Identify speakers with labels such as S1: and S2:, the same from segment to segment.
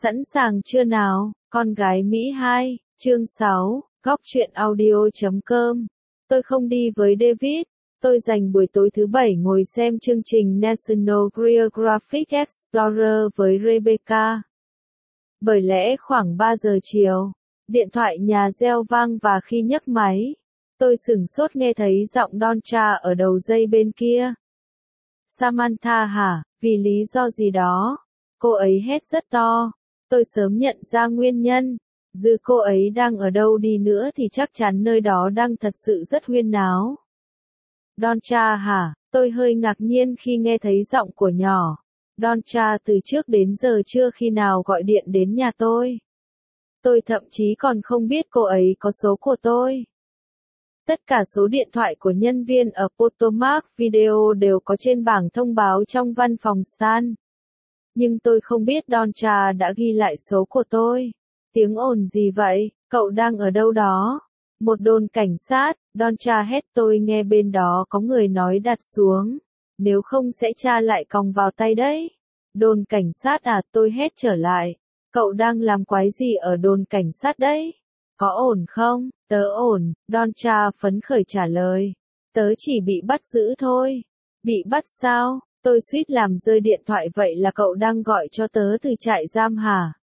S1: Sẵn sàng chưa nào? Con gái Mỹ 2, chương 6, góc truyện audio.com. Tôi không đi với David. Tôi dành buổi tối thứ Bảy ngồi xem chương trình National Geographic Explorer với Rebecca. Bởi lẽ khoảng 3 giờ chiều, điện thoại nhà reo vang và khi nhấc máy, tôi sửng sốt nghe thấy giọng Dontra ở đầu dây bên kia. Samantha hả? Vì lý do gì đó? Cô ấy hét rất to. Tôi sớm nhận ra nguyên nhân. Dù cô ấy đang ở đâu đi nữa thì chắc chắn nơi đó đang thật sự rất huyên náo. Dontra hả? Tôi hơi ngạc nhiên khi nghe thấy giọng của nhỏ. Dontra từ trước đến giờ chưa khi nào gọi điện đến nhà tôi. Tôi thậm chí còn không biết cô ấy có số của tôi. Tất cả số điện thoại của nhân viên ở Potomac Video đều có trên bảng thông báo trong văn phòng Stan. Nhưng tôi không biết Dontra đã ghi lại số của tôi. Tiếng ồn gì vậy? Cậu đang ở đâu đó? Một đồn cảnh sát, Dontra hét. Tôi nghe bên đó có người nói đặt xuống. Nếu không sẽ tra lại còng vào tay đấy. Đồn cảnh sát à? Tôi hét trở lại. Cậu đang làm quái gì ở đồn cảnh sát đấy? Có ổn không? Tớ ổn, Dontra phấn khởi trả lời. Tớ chỉ bị bắt giữ thôi. Bị bắt sao? Tôi suýt làm rơi điện thoại. Vậy là cậu đang gọi cho tớ từ trại giam hả?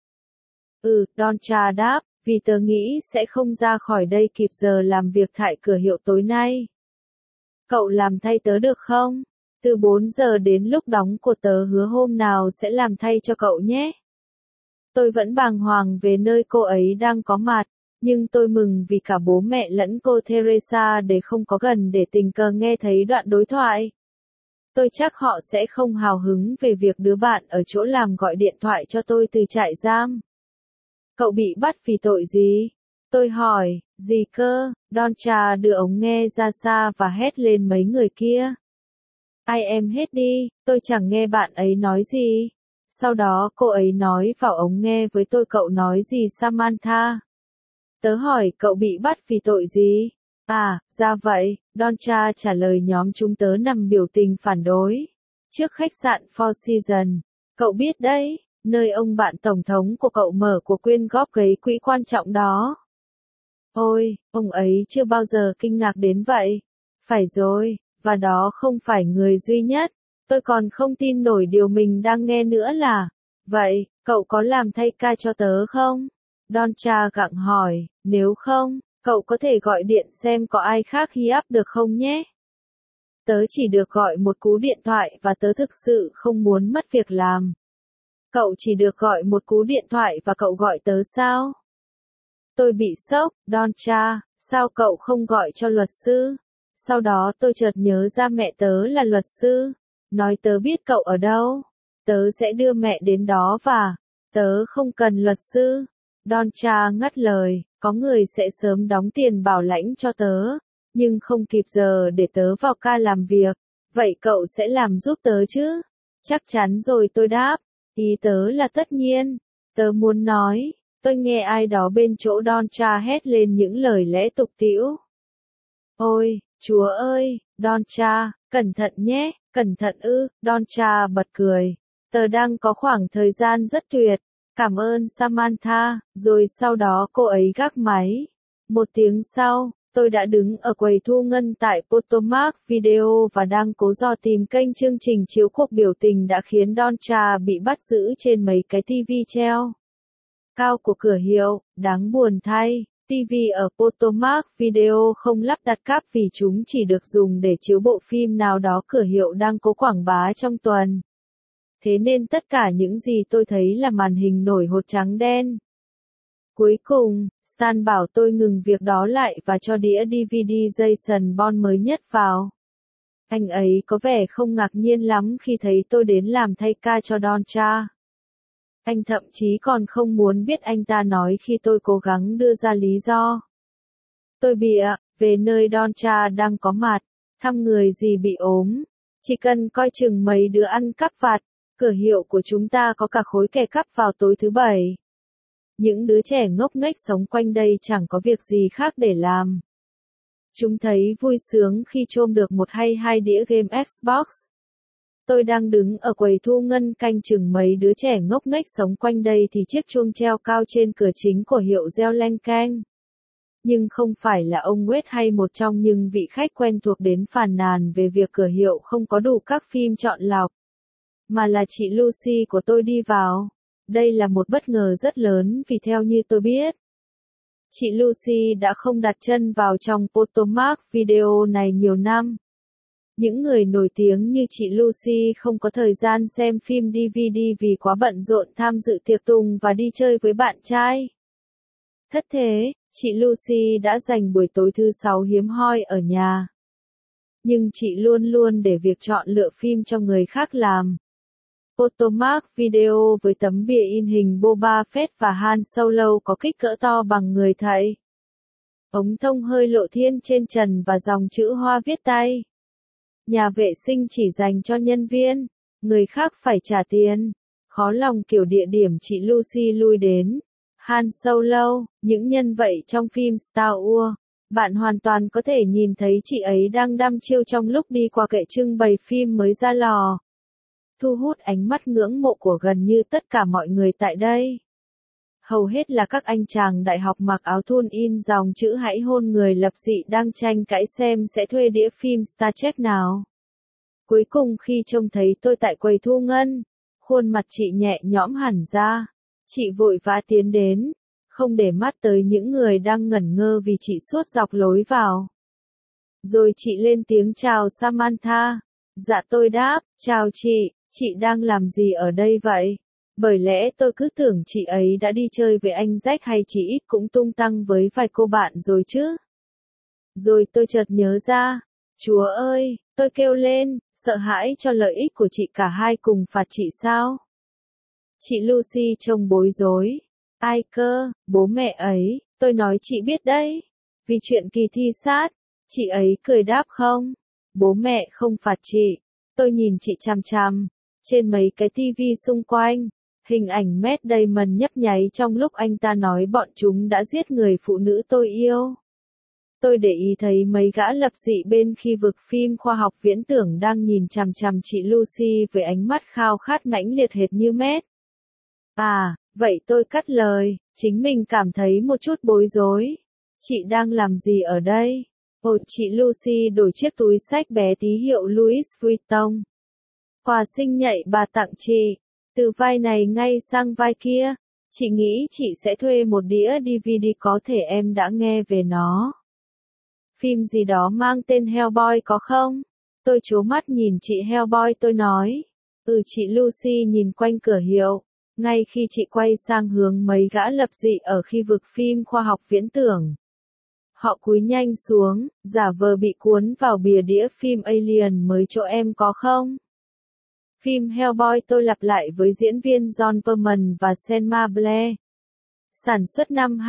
S1: Dontra đáp, vì tớ nghĩ sẽ không ra khỏi đây kịp giờ làm việc tại cửa hiệu tối nay. Cậu làm thay tớ được không? Từ 4 giờ đến lúc đóng của tớ hứa hôm nào sẽ làm thay cho cậu nhé. Tôi vẫn bàng hoàng về nơi cô ấy đang có mặt, nhưng tôi mừng vì cả bố mẹ lẫn cô Teresa để không có gần để tình cờ nghe thấy đoạn đối thoại. Tôi chắc họ sẽ không hào hứng về việc đứa bạn ở chỗ làm gọi điện thoại cho tôi từ trại giam. Cậu bị bắt vì tội gì? Tôi hỏi, gì cơ? Dontra đưa ống nghe ra xa và hét lên mấy người kia. Ai em hết đi, tôi chẳng nghe bạn ấy nói gì. Sau đó cô ấy nói vào ống nghe với tôi. Cậu nói gì Samantha? Tớ hỏi cậu bị bắt vì tội gì? À, ra vậy, Dontra trả lời. Nhóm chúng tớ nằm biểu tình phản đối. Trước khách sạn Four Seasons. Cậu biết đấy, nơi ông bạn tổng thống của cậu mở cuộc quyên góp gây quỹ quan trọng đó. Ôi, ông ấy chưa bao giờ kinh ngạc đến vậy. Phải rồi, và đó không phải người duy nhất. Tôi còn không tin nổi điều mình đang nghe nữa là, vậy, cậu có làm thay ca cho tớ không? Dontra gặng hỏi, nếu không, cậu có thể gọi điện xem có ai khác hi up được không nhé? Tớ chỉ được gọi một cú điện thoại và tớ thực sự không muốn mất việc làm. Cậu chỉ được gọi một cú điện thoại và cậu gọi tớ sao? Tôi bị sốc. Dontra, sao cậu không gọi cho luật sư? Sau đó tôi chợt nhớ ra mẹ tớ là luật sư. Nói tớ biết cậu ở đâu. Tớ sẽ đưa mẹ đến đó và tớ không cần luật sư. Dontra ngắt lời, có người sẽ sớm đóng tiền bảo lãnh cho tớ, nhưng không kịp giờ để tớ vào ca làm việc. Vậy cậu sẽ làm giúp tớ chứ? Chắc chắn rồi, tôi đáp. Ý tớ là tất nhiên. Tớ muốn nói. Tôi nghe ai đó bên chỗ Dontra hét lên những lời lẽ tục tĩu. Ôi, Chúa ơi, Dontra, cẩn thận nhé, cẩn thận ư? Dontra bật cười. Tớ đang có khoảng thời gian rất tuyệt. Cảm ơn Samantha. Rồi sau đó cô ấy gác máy. Một tiếng sau, tôi đã đứng ở quầy thu ngân tại Potomac Video và đang cố dò tìm kênh chương trình chiếu cuộc biểu tình đã khiến Dontra bị bắt giữ trên mấy cái TV treo cao của cửa hiệu. Đáng buồn thay, TV ở Potomac Video không lắp đặt cáp vì chúng chỉ được dùng để chiếu bộ phim nào đó cửa hiệu đang cố quảng bá trong tuần. Thế nên tất cả những gì tôi thấy là màn hình nổi hột trắng đen. Cuối cùng, Stan bảo tôi ngừng việc đó lại và cho đĩa DVD Jason Bourne mới nhất vào. Anh ấy có vẻ không ngạc nhiên lắm khi thấy tôi đến làm thay ca cho Dontra. Anh thậm chí còn không muốn biết anh ta nói khi tôi cố gắng đưa ra lý do. Tôi bịa về nơi Dontra đang có mặt, thăm người gì bị ốm. Chỉ cần coi chừng mấy đứa ăn cắp vặt. Cửa hiệu của chúng ta có cả khối kẻ cắp vào tối thứ Bảy. Những đứa trẻ ngốc nghếch sống quanh đây chẳng có việc gì khác để làm. Chúng thấy vui sướng khi chôm được một hay hai đĩa game Xbox. Tôi đang đứng ở quầy thu ngân canh chừng mấy đứa trẻ ngốc nghếch sống quanh đây thì chiếc chuông treo cao trên cửa chính của hiệu reo leng keng. Nhưng không phải là ông Wade hay một trong những vị khách quen thuộc đến phàn nàn về việc cửa hiệu không có đủ các phim chọn lọc, mà là chị Lucy của tôi đi vào. Đây là một bất ngờ rất lớn vì theo như tôi biết, chị Lucy đã không đặt chân vào trong Potomac Video này nhiều năm. Những người nổi tiếng như chị Lucy không có thời gian xem phim DVD vì quá bận rộn tham dự tiệc tùng và đi chơi với bạn trai. Thất thế, chị Lucy đã dành buổi tối thứ Sáu hiếm hoi ở nhà. Nhưng chị luôn luôn để việc chọn lựa phim cho người khác làm. Potomac Video với tấm bìa in hình Boba Fett và Han Solo có kích cỡ to bằng người thầy. Ống thông hơi lộ thiên trên trần và dòng chữ hoa viết tay. Nhà vệ sinh chỉ dành cho nhân viên, người khác phải trả tiền. Khó lòng kiểu địa điểm chị Lucy lui đến. Han Solo, những nhân vậy trong phim Star Wars. Bạn hoàn toàn có thể nhìn thấy chị ấy đang đăm chiêu trong lúc đi qua kệ trưng bày phim mới ra lò. Thu hút ánh mắt ngưỡng mộ của gần như tất cả mọi người tại đây. Hầu hết là các anh chàng đại học mặc áo thun in dòng chữ hãy hôn người lập dị đang tranh cãi xem sẽ thuê đĩa phim Star Trek nào. Cuối cùng khi trông thấy tôi tại quầy thu ngân, khuôn mặt chị nhẹ nhõm hẳn ra. Chị vội vã tiến đến, không để mắt tới những người đang ngẩn ngơ vì chị suốt dọc lối vào. Rồi chị lên tiếng chào Samantha. Dạ tôi đáp, chào chị đang làm gì ở đây vậy? Bởi lẽ tôi cứ tưởng chị ấy đã đi chơi với anh Jack hay chỉ ít cũng tung tăng với vài cô bạn rồi chứ. Rồi tôi chợt nhớ ra, Chúa ơi, tôi kêu lên, sợ hãi cho lợi ích của chị cả hai cùng phạt chị sao? Chị Lucy trông bối rối. Ai cơ, bố mẹ ấy, tôi nói chị biết đấy. Vì chuyện kỳ thi sát, chị ấy cười đáp không. Bố mẹ không phạt chị. Tôi nhìn chị chằm chằm. Trên mấy cái tivi xung quanh, hình ảnh Matt Damon nhấp nháy trong lúc anh ta nói bọn chúng đã giết người phụ nữ tôi yêu. Tôi để ý thấy mấy gã lập dị bên khi vực phim khoa học viễn tưởng đang nhìn chằm chằm chị Lucy với ánh mắt khao khát mãnh liệt hệt như Matt. À, vậy tôi cắt lời, chính mình cảm thấy một chút bối rối. Chị đang làm gì ở đây? Ồ, chị Lucy đổi chiếc túi xách bé tí hiệu Louis Vuitton. Quà sinh nhạy bà tặng chị. Từ vai này ngay sang vai kia. Chị nghĩ chị sẽ thuê một đĩa DVD có thể em đã nghe về nó. Phim gì đó mang tên Hellboy có không? Tôi trố mắt nhìn chị Hellboy tôi nói. Chị Lucy nhìn quanh cửa hiệu. Ngay khi chị quay sang hướng mấy gã lập dị ở khi vực phim khoa học viễn tưởng. Họ cúi nhanh xuống, giả vờ bị cuốn vào bìa đĩa phim Alien mới chỗ em có không? Phim Hellboy tôi lặp lại với diễn viên John Perlman và Selma Blair. Sản xuất năm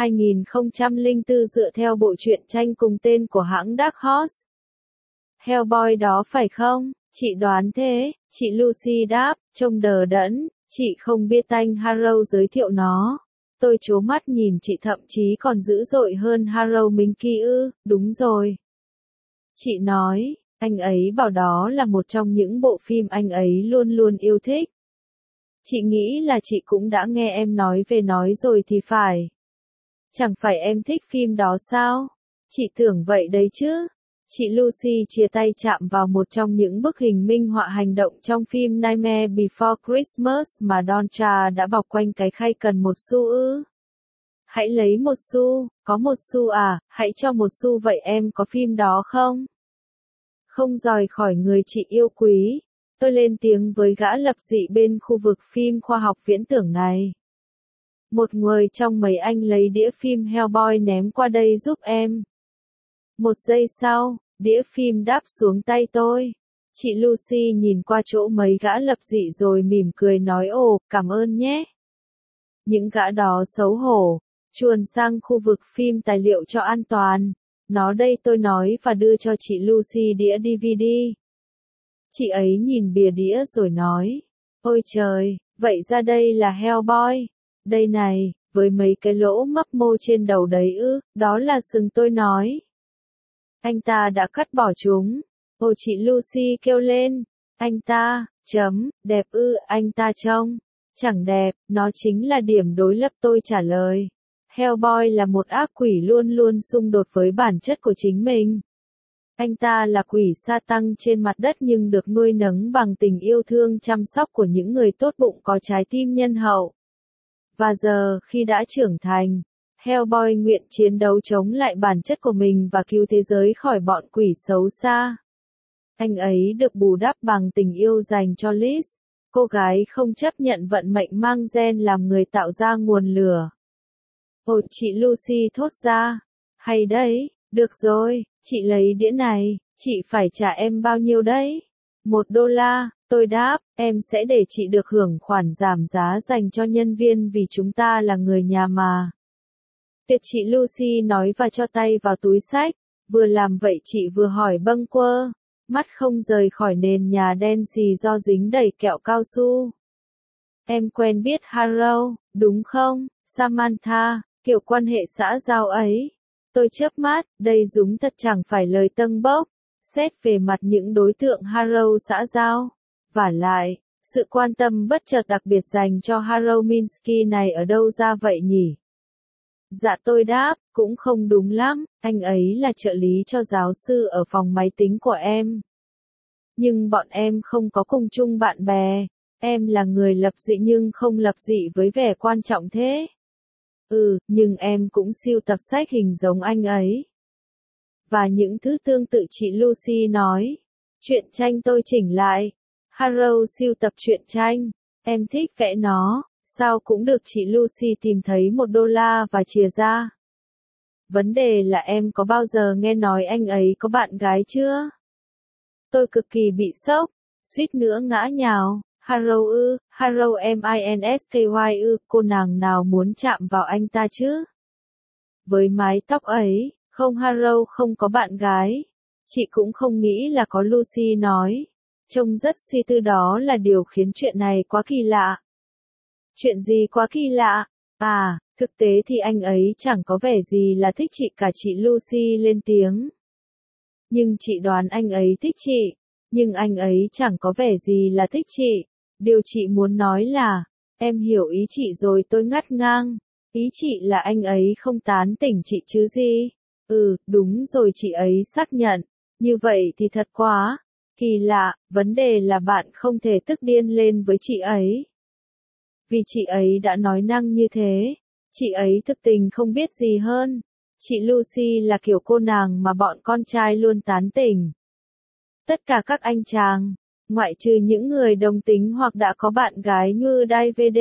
S1: 2004 dựa theo bộ truyện tranh cùng tên của hãng Dark Horse. Hellboy đó phải không? Chị đoán thế, chị Lucy đáp, trông đờ đẫn, chị không biết anh Harrow giới thiệu nó. Tôi trố mắt nhìn chị thậm chí còn dữ dội hơn Harrow Minky ư, đúng rồi. Chị nói, anh ấy bảo đó là một trong những bộ phim anh ấy luôn luôn yêu thích. Chị nghĩ là chị cũng đã nghe em nói về nói rồi thì phải. Chẳng phải em thích phim đó sao? Chị tưởng vậy đấy chứ. Chị Lucy chia tay chạm vào một trong những bức hình minh họa hành động trong phim Nightmare Before Christmas mà Doncha đã bọc quanh cái khay cần một xu ư. Hãy lấy một xu, có một xu à, hãy cho một xu vậy em có phim đó không? Không rời khỏi người chị yêu quý. Tôi lên tiếng với gã lập dị bên khu vực phim khoa học viễn tưởng này. Một người trong mấy anh lấy đĩa phim Hellboy ném qua đây giúp em. Một giây sau, đĩa phim đáp xuống tay tôi. Chị Lucy nhìn qua chỗ mấy gã lập dị rồi mỉm cười nói ồ, cảm ơn nhé. Những gã đó xấu hổ, chuồn sang khu vực phim tài liệu cho an toàn. Nó đây tôi nói và đưa cho chị Lucy đĩa DVD. Chị ấy nhìn bìa đĩa rồi nói. Ôi trời, vậy ra đây là Hellboy. Đây này, với mấy cái lỗ mấp mô trên đầu đấy ư, đó là sừng tôi nói. Anh ta đã cắt bỏ chúng. Ồ chị Lucy kêu lên. Anh ta, Đẹp ư, anh ta trông chẳng đẹp, nó chính là điểm đối lập, tôi trả lời. Hellboy là một ác quỷ luôn luôn xung đột với bản chất của chính mình. Anh ta là quỷ sa tăng trên mặt đất nhưng được nuôi nấng bằng tình yêu thương chăm sóc của những người tốt bụng có trái tim nhân hậu. Và giờ, khi đã trưởng thành, Hellboy nguyện chiến đấu chống lại bản chất của mình và cứu thế giới khỏi bọn quỷ xấu xa. Anh ấy được bù đắp bằng tình yêu dành cho Liz, cô gái không chấp nhận vận mệnh mang gen làm người tạo ra nguồn lửa. Ôi, chị Lucy thốt ra. Hay đấy, được rồi, chị lấy đĩa này, chị phải trả em bao nhiêu đấy? $1, tôi đáp, em sẽ để chị được hưởng khoản giảm giá dành cho nhân viên vì chúng ta là người nhà mà. Tuyệt, chị Lucy nói và cho tay vào túi xách, vừa làm vậy chị vừa hỏi bâng quơ, mắt không rời khỏi nền nhà đen xì do dính đầy kẹo cao su. Em quen biết Harrow, đúng không, Samantha, kiểu quan hệ xã giao ấy. Tôi chớp mắt, đây đúng thật chẳng phải lời tâng bốc, xét về mặt những đối tượng Harrow xã giao. Vả lại, sự quan tâm bất chợt đặc biệt dành cho Harrow Minsky này ở đâu ra vậy nhỉ? Dạ tôi đáp, cũng không đúng lắm, anh ấy là trợ lý cho giáo sư ở phòng máy tính của em. Nhưng bọn em không có cùng chung bạn bè, em là người lập dị nhưng không lập dị với vẻ quan trọng thế. Nhưng em cũng sưu tập sách hình giống anh ấy. Và những thứ tương tự, chị Lucy nói. Truyện tranh tôi chỉnh lại. Harrow sưu tập truyện tranh. Em thích vẽ nó. Sao cũng được, chị Lucy tìm thấy $1 và chìa ra. Vấn đề là em có bao giờ nghe nói anh ấy có bạn gái chưa? Tôi cực kỳ bị sốc, suýt nữa ngã nhào. Harrow Minsky cô nàng nào muốn chạm vào anh ta chứ? Với mái tóc ấy, không, Harrow không có bạn gái. Chị cũng không nghĩ là có, Lucy nói. Trông rất suy tư, đó là điều khiến chuyện này quá kỳ lạ. Chuyện gì quá kỳ lạ? Thực tế thì anh ấy chẳng có vẻ gì là thích chị cả, chị Lucy lên tiếng. Nhưng chị đoán anh ấy thích chị. Nhưng anh ấy chẳng có vẻ gì là thích chị. Điều chị muốn nói là, em hiểu ý chị rồi, tôi ngắt ngang. Ý chị là anh ấy không tán tỉnh chị chứ gì? Đúng rồi, chị ấy xác nhận. Như vậy thì thật quá. Kỳ lạ, vấn đề là bạn không thể tức điên lên với chị ấy. Vì chị ấy đã nói năng như thế. Chị ấy thực tình không biết gì hơn. Chị Lucy là kiểu cô nàng mà bọn con trai luôn tán tỉnh. Tất cả các anh chàng, ngoại trừ những người đồng tính hoặc đã có bạn gái như David,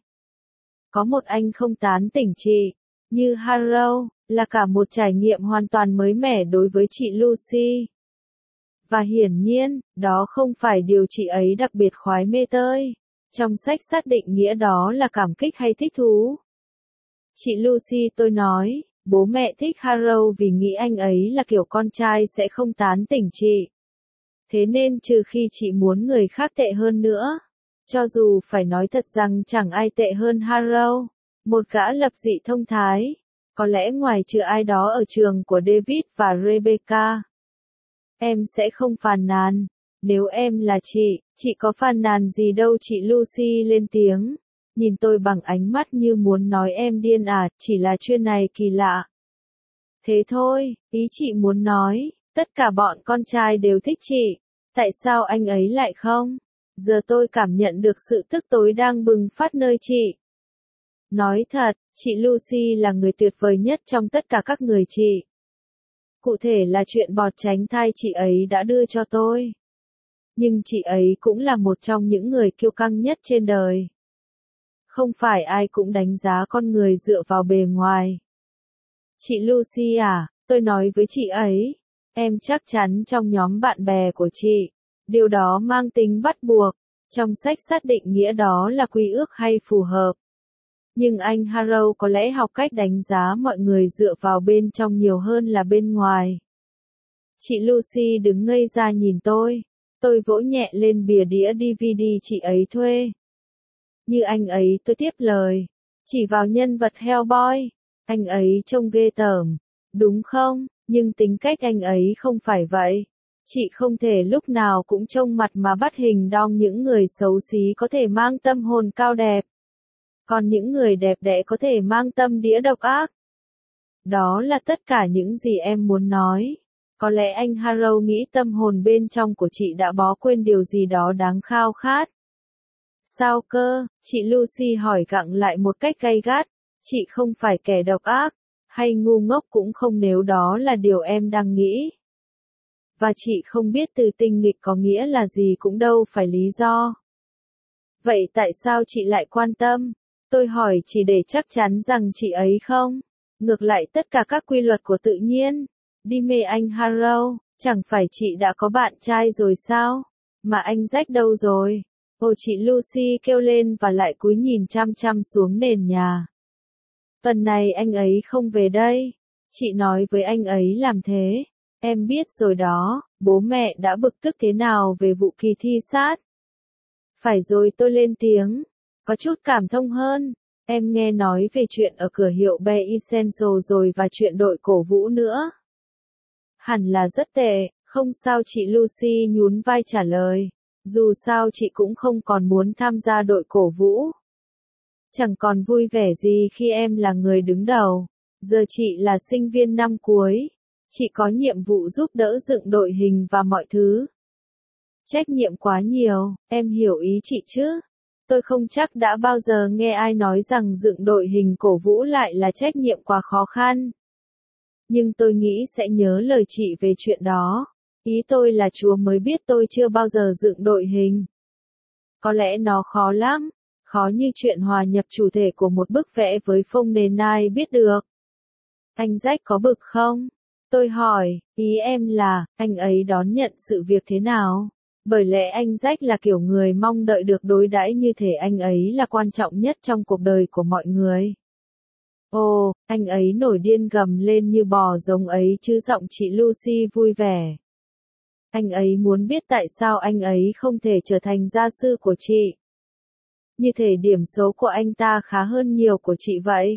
S1: có một anh không tán tỉnh chị, như Harrow, là cả một trải nghiệm hoàn toàn mới mẻ đối với chị Lucy. Và hiển nhiên, đó không phải điều chị ấy đặc biệt khoái mê tơi. Trong sách xác định nghĩa đó là cảm kích hay thích thú. Chị Lucy, tôi nói, bố mẹ thích Harrow vì nghĩ anh ấy là kiểu con trai sẽ không tán tỉnh chị. Thế nên trừ khi chị muốn người khác tệ hơn nữa. Cho dù phải nói thật rằng chẳng ai tệ hơn Harrow, một gã lập dị thông thái. Có lẽ ngoài trừ ai đó ở trường của David và Rebecca. Em sẽ không phàn nàn. Nếu em là chị có phàn nàn gì đâu, chị Lucy lên tiếng. Nhìn tôi bằng ánh mắt như muốn nói em điên à, chỉ là chuyện này kỳ lạ. Thế thôi, ý chị muốn nói, tất cả bọn con trai đều thích chị. Tại sao anh ấy lại không? Giờ tôi cảm nhận được sự tức tối đang bừng phát nơi chị. Nói thật, chị Lucy là người tuyệt vời nhất trong tất cả các người chị. Cụ thể là chuyện bọt tránh thai chị ấy đã đưa cho tôi. Nhưng chị ấy cũng là một trong những người kiêu căng nhất trên đời. Không phải ai cũng đánh giá con người dựa vào bề ngoài. Chị Lucy à, tôi nói với chị ấy, em chắc chắn trong nhóm bạn bè của chị, điều đó mang tính bắt buộc, trong sách xác định nghĩa đó là quy ước hay phù hợp. Nhưng anh Harrow có lẽ học cách đánh giá mọi người dựa vào bên trong nhiều hơn là bên ngoài. Chị Lucy đứng ngây ra nhìn tôi vỗ nhẹ lên bìa đĩa DVD chị ấy thuê. Như anh ấy, tôi tiếp lời, chỉ vào nhân vật Hellboy, anh ấy trông ghê tởm, đúng không? Nhưng tính cách anh ấy không phải vậy. Chị không thể lúc nào cũng trông mặt mà bắt hình đong những người xấu xí có thể mang tâm hồn cao đẹp. Còn những người đẹp đẽ có thể mang tâm đĩa độc ác. Đó là tất cả những gì em muốn nói. Có lẽ anh Harrow nghĩ tâm hồn bên trong của chị đã bỏ quên điều gì đó đáng khao khát. Sao cơ? Chị Lucy hỏi gặng lại một cách gay gắt. Chị không phải kẻ độc ác, hay ngu ngốc cũng không nếu đó là điều em đang nghĩ. Và chị không biết từ tinh nghịch có nghĩa là gì cũng đâu phải lý do. Vậy tại sao chị lại quan tâm? Tôi hỏi chỉ để chắc chắn rằng chị ấy không. Ngược lại tất cả các quy luật của tự nhiên. Đi mê anh Harrow, chẳng phải chị đã có bạn trai rồi sao? Mà anh Jack đâu rồi? Ồ chị Lucy kêu lên và lại cúi nhìn chăm chăm xuống nền nhà. Tuần này anh ấy không về đây. Chị nói với anh ấy làm thế. Em biết rồi đó, bố mẹ đã bực tức thế nào về vụ kỳ thi sát. Phải rồi tôi lên tiếng. Có chút cảm thông hơn. Em nghe nói về chuyện ở cửa hiệu Be Essential rồi và chuyện đội cổ vũ nữa. Hẳn là rất tệ, không sao chị Lucy nhún vai trả lời. Dù sao chị cũng không còn muốn tham gia đội cổ vũ. Chẳng còn vui vẻ gì khi em là người đứng đầu. Giờ chị là sinh viên năm cuối. Chị có nhiệm vụ giúp đỡ dựng đội hình và mọi thứ. Trách nhiệm quá nhiều, em hiểu ý chị chứ? Tôi không chắc đã bao giờ nghe ai nói rằng dựng đội hình cổ vũ lại là trách nhiệm quá khó khăn. Nhưng tôi nghĩ sẽ nhớ lời chị về chuyện đó. Ý tôi là Chúa mới biết tôi chưa bao giờ dựng đội hình. Có lẽ nó khó lắm, khó như chuyện hòa nhập chủ thể của một bức vẽ với phông nền ai biết được. Anh Jack có bực không? Tôi hỏi, ý em là, anh ấy đón nhận sự việc thế nào? Bởi lẽ anh Jack là kiểu người mong đợi được đối đãi như thể anh ấy là quan trọng nhất trong cuộc đời của mọi người. Ồ, anh ấy nổi điên gầm lên như bò giống ấy chứ giọng chị Lucy vui vẻ. Anh ấy muốn biết tại sao anh ấy không thể trở thành gia sư của chị. Như thể điểm số của anh ta khá hơn nhiều của chị vậy.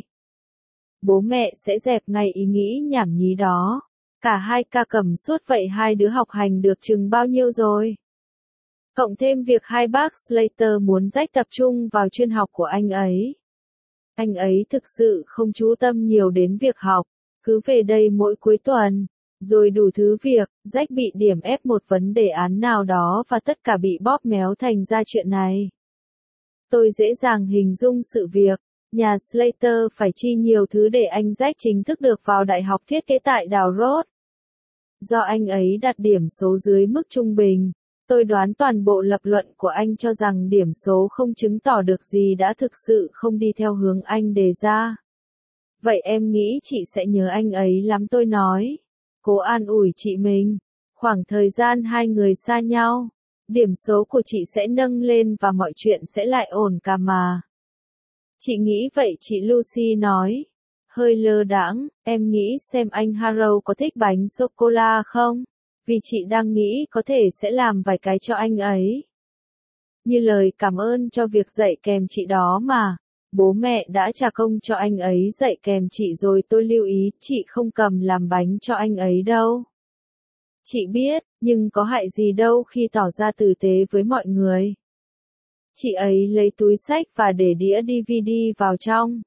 S1: Bố mẹ sẽ dẹp ngay ý nghĩ nhảm nhí đó. Cả hai ca cầm suốt vậy hai đứa học hành được chừng bao nhiêu rồi? Cộng thêm việc hai bác Slater muốn Jack tập trung vào chuyên học của anh ấy. Anh ấy thực sự không chú tâm nhiều đến việc học, cứ về đây mỗi cuối tuần, rồi đủ thứ việc, Jack bị điểm ép một vấn đề án nào đó và tất cả bị bóp méo thành ra chuyện này. Tôi dễ dàng hình dung sự việc, nhà Slater phải chi nhiều thứ để anh Jack chính thức được vào đại học thiết kế tại đảo Rhodes. Do anh ấy đạt điểm số dưới mức trung bình, tôi đoán toàn bộ lập luận của anh cho rằng điểm số không chứng tỏ được gì đã thực sự không đi theo hướng anh đề ra. Vậy em nghĩ chị sẽ nhớ anh ấy lắm tôi nói. Cố an ủi chị mình. Khoảng thời gian hai người xa nhau, điểm số của chị sẽ nâng lên và mọi chuyện sẽ lại ổn cả mà. Chị nghĩ vậy chị Lucy nói. Hơi lơ đãng, em nghĩ xem anh Harrow có thích bánh sô-cô-la không? Vì chị đang nghĩ có thể sẽ làm vài cái cho anh ấy. Như lời cảm ơn cho việc dạy kèm chị đó mà. Bố mẹ đã trả công cho anh ấy dạy kèm chị rồi tôi lưu ý chị không cầm làm bánh cho anh ấy đâu. Chị biết, nhưng có hại gì đâu khi tỏ ra tử tế với mọi người. Chị ấy lấy túi xách và để đĩa DVD vào trong.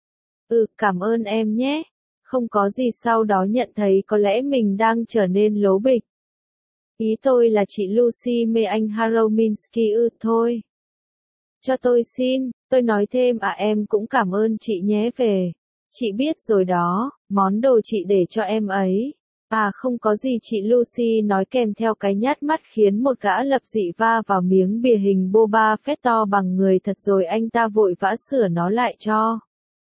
S1: Cảm ơn em nhé. Không có gì sau đó nhận thấy có lẽ mình đang trở nên lố bịch. Ý tôi là chị Lucy mê anh Harrow Minsky thôi. Cho tôi xin, tôi nói thêm em cũng cảm ơn chị nhé về. Chị biết rồi đó, món đồ chị để cho em ấy. Không có gì chị Lucy nói kèm theo cái nhát mắt khiến một gã lập dị va vào miếng bìa hình Boba Fett to bằng người thật rồi anh ta vội vã sửa nó lại cho.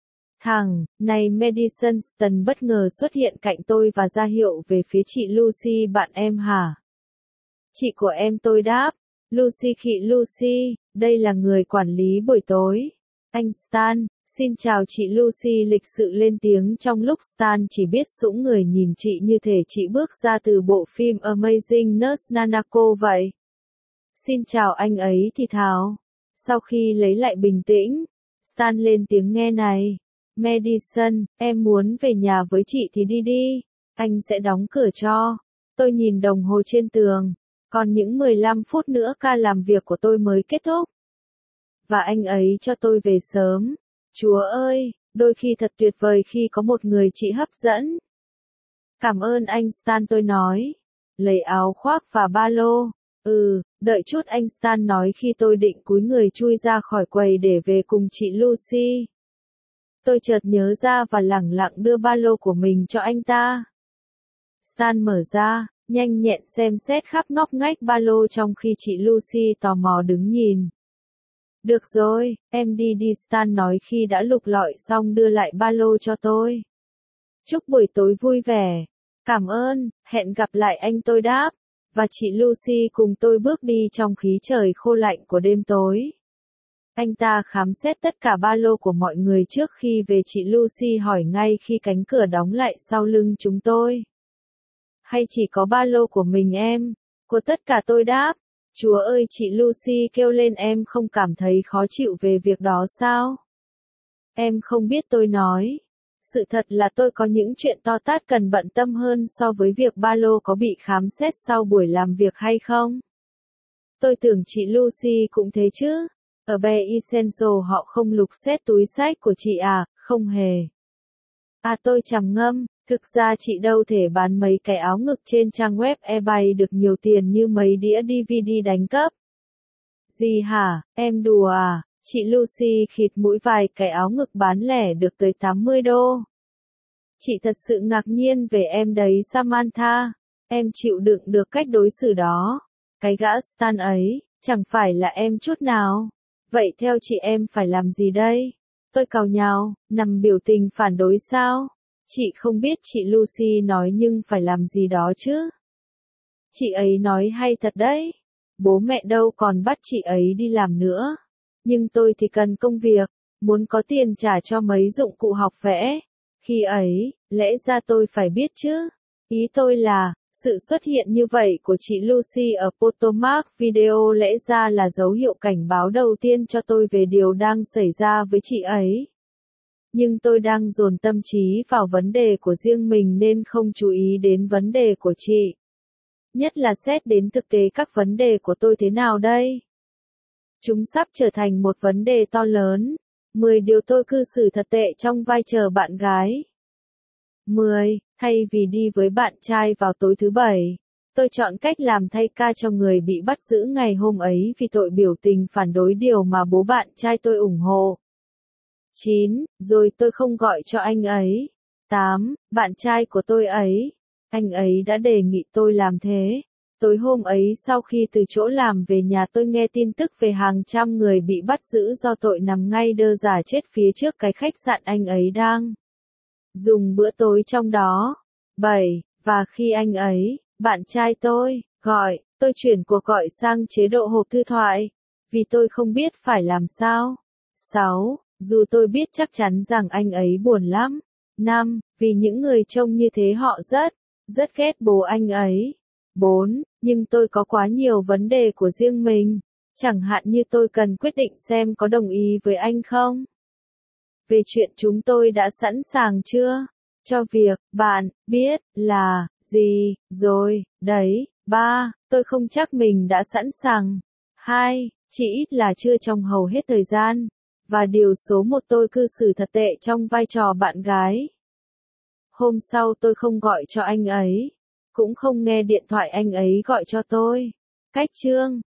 S1: Này Madison Ston bất ngờ xuất hiện cạnh tôi và ra hiệu về phía chị Lucy bạn em hả? Chị của em tôi đáp. Lucy khị Lucy, đây là người quản lý buổi tối. Anh Stan, xin chào chị Lucy lịch sự lên tiếng trong lúc Stan chỉ biết sũng người nhìn chị như thể chị bước ra từ bộ phim Amazing Nurse Nanako vậy. Xin chào anh ấy thì thào. Sau khi lấy lại bình tĩnh, Stan lên tiếng nghe này. Madison, em muốn về nhà với chị thì đi đi. Anh sẽ đóng cửa cho. Tôi nhìn đồng hồ trên tường. Còn những 15 phút nữa ca làm việc của tôi mới kết thúc. Và anh ấy cho tôi về sớm. Chúa ơi, đôi khi thật tuyệt vời khi có một người chị hấp dẫn. Cảm ơn anh Stan, tôi nói. Lấy áo khoác và ba lô. Đợi chút, anh Stan nói khi tôi định cúi người chui ra khỏi quầy để về cùng chị Lucy. Tôi chợt nhớ ra và lẳng lặng đưa ba lô của mình cho anh ta. Stan mở ra, nhanh nhẹn xem xét khắp ngóc ngách ba lô trong khi chị Lucy tò mò đứng nhìn. Được rồi, em đi đi, Stan nói khi đã lục lọi xong đưa lại ba lô cho tôi. Chúc buổi tối vui vẻ. Cảm ơn, hẹn gặp lại anh, tôi đáp. Và chị Lucy cùng tôi bước đi trong khí trời khô lạnh của đêm tối. Anh ta khám xét tất cả ba lô của mọi người trước khi về, chị Lucy hỏi ngay khi cánh cửa đóng lại sau lưng chúng tôi. Hay chỉ có ba lô của mình em? Của tất cả, tôi đáp. Chúa ơi, chị Lucy kêu lên, em không cảm thấy khó chịu về việc đó sao? Em không biết, tôi nói. Sự thật là tôi có những chuyện to tát cần bận tâm hơn so với việc ba lô có bị khám xét sau buổi làm việc hay không. Tôi tưởng chị Lucy cũng thế chứ. Ở Be Essential họ không lục xét túi xách của chị à? Không hề. À, tôi trầm ngâm. Thực ra chị đâu thể bán mấy cái áo ngực trên trang web eBay được nhiều tiền như mấy đĩa DVD đánh cắp. Gì hả, em đùa à? Chị Lucy khịt mũi, vài cái áo ngực bán lẻ được tới 80 đô. Chị thật sự ngạc nhiên về em đấy Samantha. Em chịu đựng được cách đối xử đó. Cái gã Stan ấy, chẳng phải là em chút nào. Vậy theo chị em phải làm gì đây? Tôi càu nhàu, nằm biểu tình phản đối sao? Chị không biết, chị Lucy nói, nhưng phải làm gì đó chứ. Chị ấy nói hay thật đấy. Bố mẹ đâu còn bắt chị ấy đi làm nữa. Nhưng tôi thì cần công việc, muốn có tiền trả cho mấy dụng cụ học vẽ. Khi ấy, lẽ ra tôi phải biết chứ. Ý tôi là, sự xuất hiện như vậy của chị Lucy ở Potomac Video lẽ ra là dấu hiệu cảnh báo đầu tiên cho tôi về điều đang xảy ra với chị ấy. Nhưng tôi đang dồn tâm trí vào vấn đề của riêng mình nên không chú ý đến vấn đề của chị. Nhất là xét đến thực tế các vấn đề của tôi thế nào đây? Chúng sắp trở thành một vấn đề to lớn. 10 điều tôi cư xử thật tệ trong vai trò bạn gái. 10. Thay vì đi với bạn trai vào tối thứ Bảy, tôi chọn cách làm thay ca cho người bị bắt giữ ngày hôm ấy vì tội biểu tình phản đối điều mà bố bạn trai tôi ủng hộ. 9. Rồi tôi không gọi cho anh ấy. 8. Bạn trai của tôi ấy. Anh ấy đã đề nghị tôi làm thế. Tối hôm ấy sau khi từ chỗ làm về nhà, tôi nghe tin tức về hàng trăm người bị bắt giữ do tội nằm ngay đơ giả chết phía trước cái khách sạn anh ấy đang dùng bữa tối trong đó. 7. Và khi anh ấy, bạn trai tôi, gọi, tôi chuyển cuộc gọi sang chế độ hộp thư thoại, vì tôi không biết phải làm sao. 6. Dù tôi biết chắc chắn rằng anh ấy buồn lắm. 5. Vì những người trông như thế họ rất ghét bố anh ấy. 4. Nhưng tôi có quá nhiều vấn đề của riêng mình. Chẳng hạn như tôi cần quyết định xem có đồng ý với anh không. Về chuyện chúng tôi đã sẵn sàng chưa? Cho việc, bạn, biết, là, gì, rồi, đấy. 3. Tôi không chắc mình đã sẵn sàng. 2. Chỉ ít là chưa trong hầu hết thời gian. Và điều số 1, tôi cư xử thật tệ trong vai trò bạn gái. Hôm sau tôi không gọi cho anh ấy. Cũng không nghe điện thoại anh ấy gọi cho tôi. Cách chương